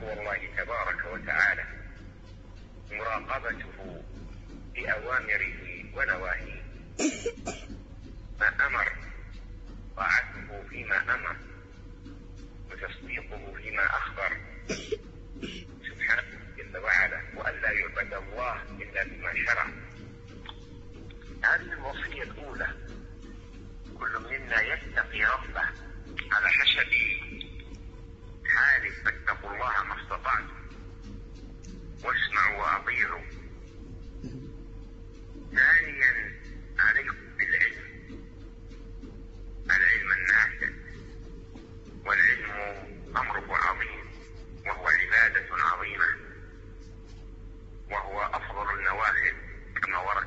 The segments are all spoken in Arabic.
تقوى الله تبارك وتعالى، مراقبته بأوامره ونواهيه، ما أمر طاعته فيما أمر وتصديقه فيما أخبر سبحانه جل وعلا، وألا يعبد الله إلا بما شرع. هذه الوصية الأولى، كل منا يتقي ربه على حسب حاله، فاتقوا الله ما استطعتم واسمعوا وأطيعوا. ثانيا عليكم بالعلم، العلم النافع، والعلم أمره عظيم، وهو عبادة عظيمة، وهو أفضل النوافل كما ورد.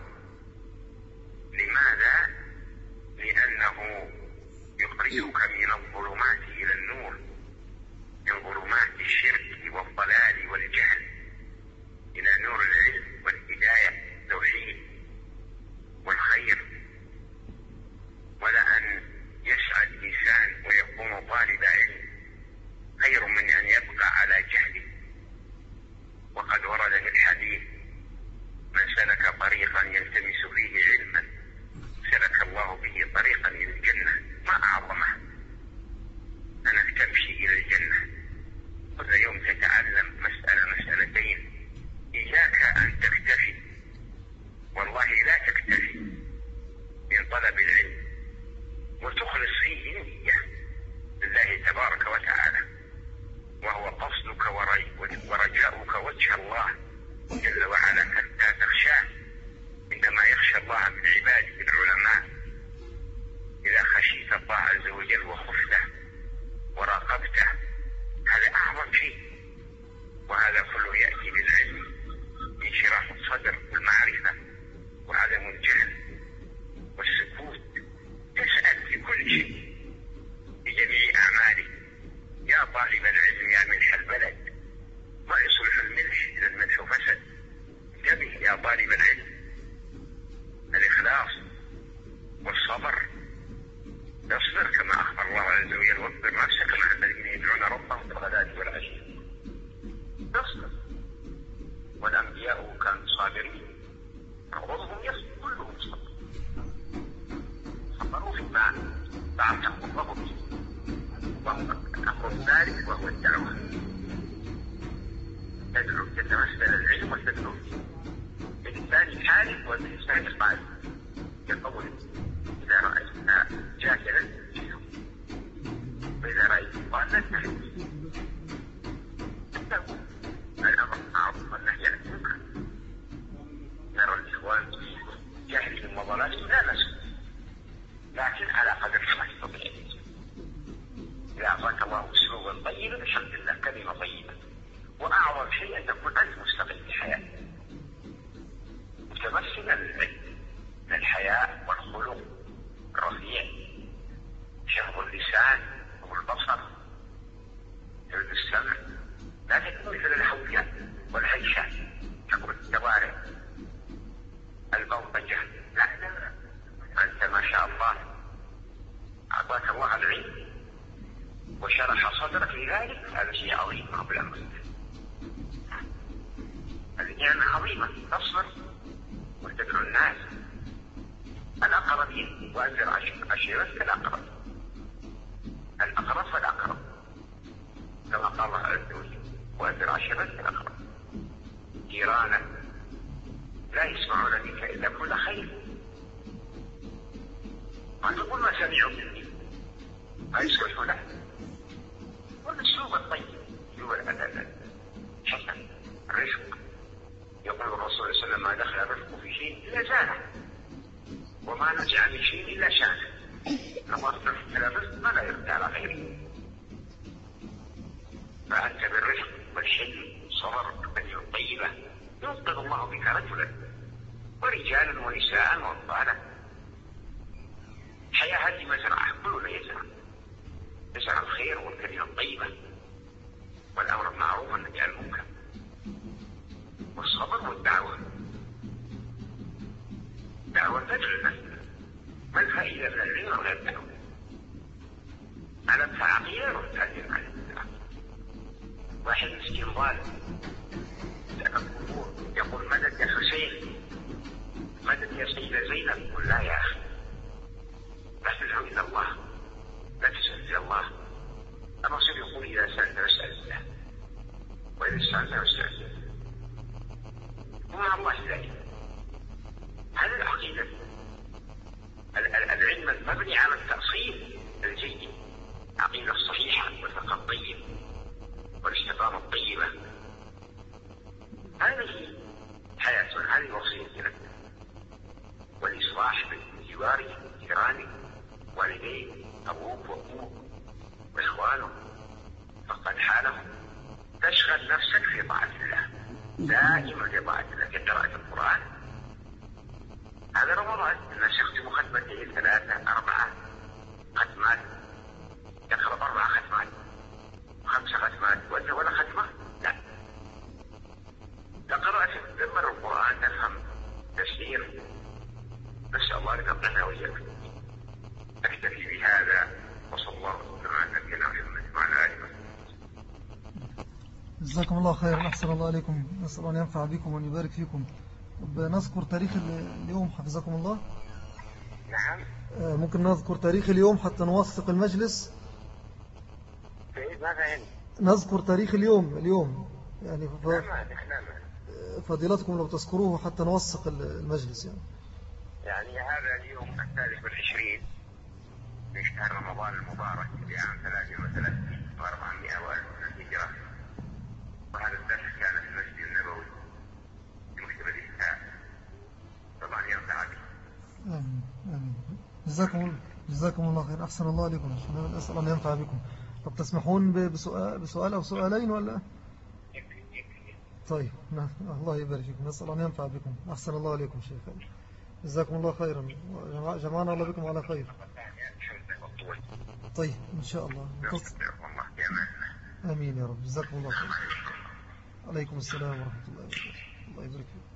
لماذا؟ لأنه يخرجك من الظلمات إلى النور، من ظلمات الشرك والضلال والجهل إلى نور العلم والهداية والتوحيد والخير. ولأن يسعى الإنسان ويكون طالب علم خير من أن يبقى على جهله. وقد ورد في الحديث: من سلك طريقا يلتمس فيه علما سلك الله به طريقا إلى الجنة. ما أعظمه أنك تمشي إلى الجنة، كل يوم تتعلم مسألة مسألتين. إياك أن تكتفي، والله لا تكتفي من طلب العلم، وتخلص فيه نية لله تبارك وتعالى، وهو قصدك ورجاؤك وجه الله جل وعلا حتى تخشاه. عندما يخشى الله من عباده العلماء، إذا خشيت الله عز وجل وخفته وراقبته، هذا أعظم شيء. وهذا كله يأتي بالعلم، انشراح الصدر والمعرفة وعدم الجهل والسكوت. تسأل في كل شيء في جميع أعمالك. يا طالب العلم يا ملح البلد، ما يصلح الملح إذا الملح فسد. انتبه يا طالب العلم، الإخلاص والصبر. اصبر كما أخبر الله عز وجل: واصبر نفسك مع الذين يدعون ربهم بالغداة والعشي. اصبر. والأنبياء كانوا صابرين، بعضهم يصبر، كلهم صبروا فيما بعثهم الله به، وأمر الثالث وهو الدعوة. تدعو، تتمثل العلم وتدعو بالإنسان حالف وبالإنسان قال يقول: إذا رأيت جاهلا جهله، وإذا رأيت ضالا فهمه. اتقوا الأمر بالمعروف والنهي عن المنكر. نرى الإخوان في جهلهم وضلالهم لا بأس، لكن على قدر ما يستطيع. إذا أعطاك الله أسلوبا طيبا الحمد لله، كلمة طيبة. وأعظم شيء أن تكون أنت مستقل في حياتك، متمثلا للحياء والخلق الرفيع، حفظ اللسان والبصر، حفظ السمع. لا تكون مثل الهوية والهيشة، تكون التوارع البلطجة. لا، أنت ما شاء الله أعطاك الله العلم وشرح صدرك لذلك، هذا شيء عظيم رب العالمين. النعمة عظيمة. تصبر وتدعو الناس الأقربين، وأنذر عشيرتك الأقرب، الأقرب فالأقرب، كما قال الله عز وجل: وأنذر عشيرتك الأقرب. جيرانك لا يسمعون بك إلا كل خير. ما تقول ما سمعوا مني، ما يسمعوا له. والأسلوب الطيب هو الحسن الرفق. يقول الرسول صلى الله عليه وسلم: ما دخل الرفق في شيء إلا زانه، وما نزع من شيء إلا شانه. الله يرفق على الرفق ما لا يرد على غيره. فأنت بالرفق والحلم والصبر والكلمة الطيبة ينقذ الله بك رجلا ورجالا ونساء وأطفالا. الحياة هذه مزرعة، كلنا يزرع الخير والكلمة الطيبة والأمر بالمعروف والنهي عن المنكر والصبر والدعوة. دعوة تدعو الناس. ما الفائدة من العلم ولا الدعوة؟ على عقيدة وتعلم على الدعوة. واحد مسكين ظالم يقول مدد يا حسين، مدد يا سيدة زينب. يقول لا يا أخي، لا تدعو إلى الله، لا تسأل إلى الله. الرسول يقول إذا سألت فاسأل الله، وإذا استعنت فاستعن بالله، ومع الله ذلك. هذه العقيدة، العلم المبني على التأصيل الجيد، عقيدة صحيحة والفقه الطيب والاستقامة الطيبة. هذه حياتنا، هذه وصية لك. والإصلاح بالجوار، جيرانك، والديك، أبوك وأمك وإخوانك، فقد حالهم. تشغل نفسك في طاعة الله، دائما في طاعة الله، في قراءة القرآن. هذا رمضان الناس يختموا ختمتين 3 4 ختمات، يقرأ 4 ختمات 5 ختمات، ولا ختمة؟ لا. تقرأ تدبر القرآن، تفهم تفسير. نسأل الله أن يقبلنا وإياكم. أكتفي بهذا، وصلى الله وسلم على نبينا محمد وعلى آله وصحبه. جزاكم الله خيرا، أحسن الله عليكم. نسأل أن ينفع بكم وأن يبارك فيكم. نذكر تاريخ اليوم حفظكم الله. نعم. ممكن نذكر تاريخ اليوم حتى نوثق المجلس. ما فهمت. نذكر تاريخ اليوم يعني نعم. فضيلتكم لو تذكروه حتى نوثق المجلس يعني هذا اليوم 23 من شهر رمضان المبارك لعام 33,400 للهجرة. وهذا الدرس كان في المسجد النبوي في مكتبة الإفتاء. طبعا يرفع به. آمين. جزاكم الله خير، أحسن الله عليكم. أسأل أن ينفع بكم. طب تسمحون بسؤال أو سؤالين ولا؟ طيب، الله يبارك فيكم. نسأل أن ينفع بكم. أحسن الله عليكم شيخ. جزاكم الله خيرا، جمعنا الله بكم على خير. طيب إن شاء الله. آمين يا رب. جزاكم الله خير. عليكم السلام ورحمة الله وبركاته. الله يبارك فيكم.